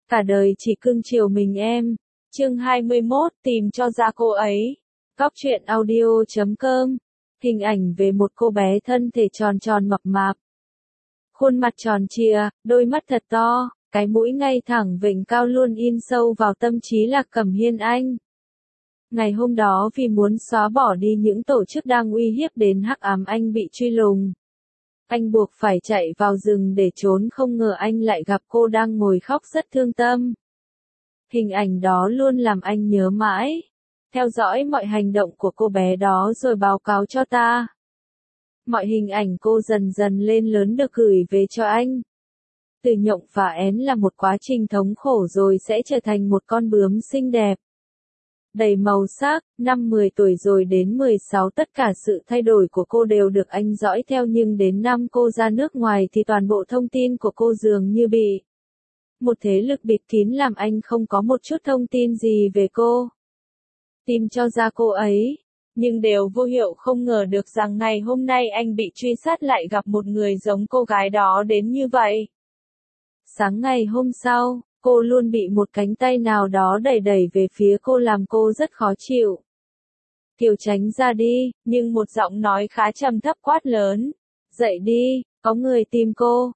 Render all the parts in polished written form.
Cả đời chỉ cưng chiều mình em. Chương 21, tìm cho ra cô ấy. Góc truyện audio.com. Hình ảnh về một cô bé thân thể tròn tròn mập mạp. Khuôn mặt tròn trịa, đôi mắt thật to, cái mũi ngay thẳng vểnh cao luôn in sâu vào tâm trí Lạc Cẩm Hiên Anh. Ngày hôm đó vì muốn xóa bỏ đi những tổ chức đang uy hiếp đến hắc ám anh bị truy lùng. Anh buộc phải chạy vào rừng để trốn, không ngờ anh lại gặp cô đang ngồi khóc rất thương tâm. Hình ảnh đó luôn làm anh nhớ mãi. Theo dõi mọi hành động của cô bé đó rồi báo cáo cho ta. Mọi hình ảnh cô dần dần lên lớn được gửi về cho anh. Từ nhộng và én là một quá trình thống khổ rồi sẽ trở thành một con bướm xinh đẹp. Đầy màu sắc, năm 10 tuổi rồi đến 16 tất cả sự thay đổi của cô đều được anh dõi theo, nhưng đến năm cô ra nước ngoài thì toàn bộ thông tin của cô dường như bị một thế lực bịt kín làm anh không có một chút thông tin gì về cô. Tìm cho ra cô ấy, nhưng đều vô hiệu, không ngờ được rằng ngày hôm nay anh bị truy sát lại gặp một người giống cô gái đó đến như vậy. Sáng ngày hôm sau, cô luôn bị một cánh tay nào đó đẩy đẩy về phía cô làm cô rất khó chịu. Kiều tránh ra đi, nhưng một giọng nói khá trầm thấp quát lớn. Dậy đi, có người tìm cô.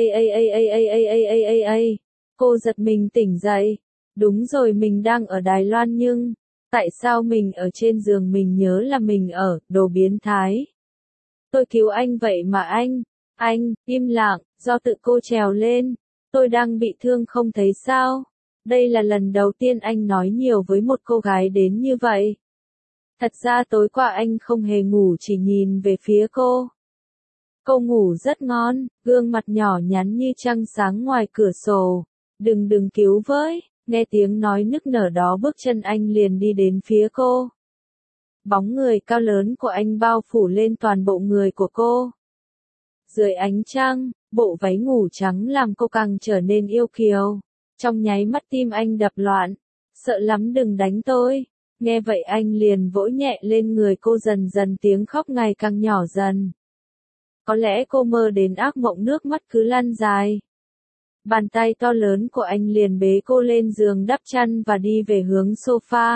Cô giật mình tỉnh dậy. Đúng rồi, mình đang ở Đài Loan nhưng tại sao mình ở trên giường, mình nhớ là mình ở, đồ biến thái. Tôi cứu anh vậy mà anh, im lặng, do tự cô trèo lên. Tôi đang bị thương không thấy sao? Đây là lần đầu tiên anh nói nhiều với một cô gái đến như vậy. Thật ra tối qua anh không hề ngủ, chỉ nhìn về phía cô. Cô ngủ rất ngon, gương mặt nhỏ nhắn như trăng sáng ngoài cửa sổ. Đừng cứu với, nghe tiếng nói nức nở đó, bước chân anh liền đi đến phía cô. Bóng người cao lớn của anh bao phủ lên toàn bộ người của cô. Dưới ánh trăng, bộ váy ngủ trắng làm cô càng trở nên yêu kiều. Trong nháy mắt tim anh đập loạn. Sợ lắm, đừng đánh tôi. Nghe vậy anh liền vỗ nhẹ lên người cô, dần dần tiếng khóc ngày càng nhỏ dần. Có lẽ cô mơ đến ác mộng, nước mắt cứ lăn dài. Bàn tay to lớn của anh liền bế cô lên giường, đắp chăn và đi về hướng sofa.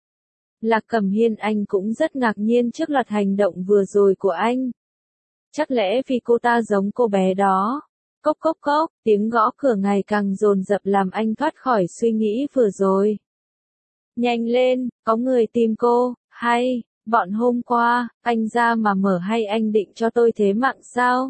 Lạc Cẩm Hiên Anh cũng rất ngạc nhiên trước loạt hành động vừa rồi của anh. Chắc lẽ vì cô ta giống cô bé đó. Cốc cốc cốc, tiếng gõ cửa ngày càng dồn dập làm anh thoát khỏi suy nghĩ vừa rồi. Nhanh lên, có người tìm cô. Hay, bọn hôm qua, anh ra mà mở, hay anh định cho tôi thế mạng sao?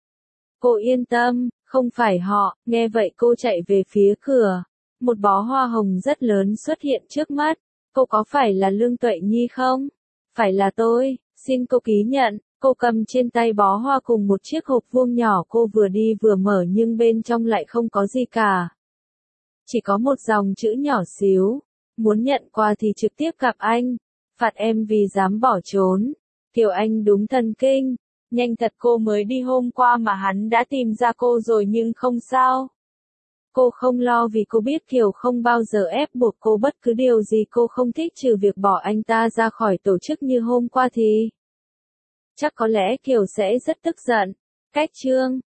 Cô yên tâm, không phải họ. Nghe vậy cô chạy về phía cửa. Một bó hoa hồng rất lớn xuất hiện trước mắt. Cô có phải là Lương Tuệ Nhi không? Phải là tôi, xin cô ký nhận. Cô cầm trên tay bó hoa cùng một chiếc hộp vuông nhỏ, cô vừa đi vừa mở nhưng bên trong lại không có gì cả. Chỉ có một dòng chữ nhỏ xíu. Muốn nhận quà thì trực tiếp gặp anh. Phạt em vì dám bỏ trốn. Kiều Anh đúng thần kinh. Nhanh thật, cô mới đi hôm qua mà hắn đã tìm ra cô rồi nhưng không sao. Cô không lo vì cô biết Kiều không bao giờ ép buộc cô bất cứ điều gì cô không thích, trừ việc bỏ anh ta ra khỏi tổ chức như hôm qua thì chắc có lẽ Kiều sẽ rất tức giận. Cách chương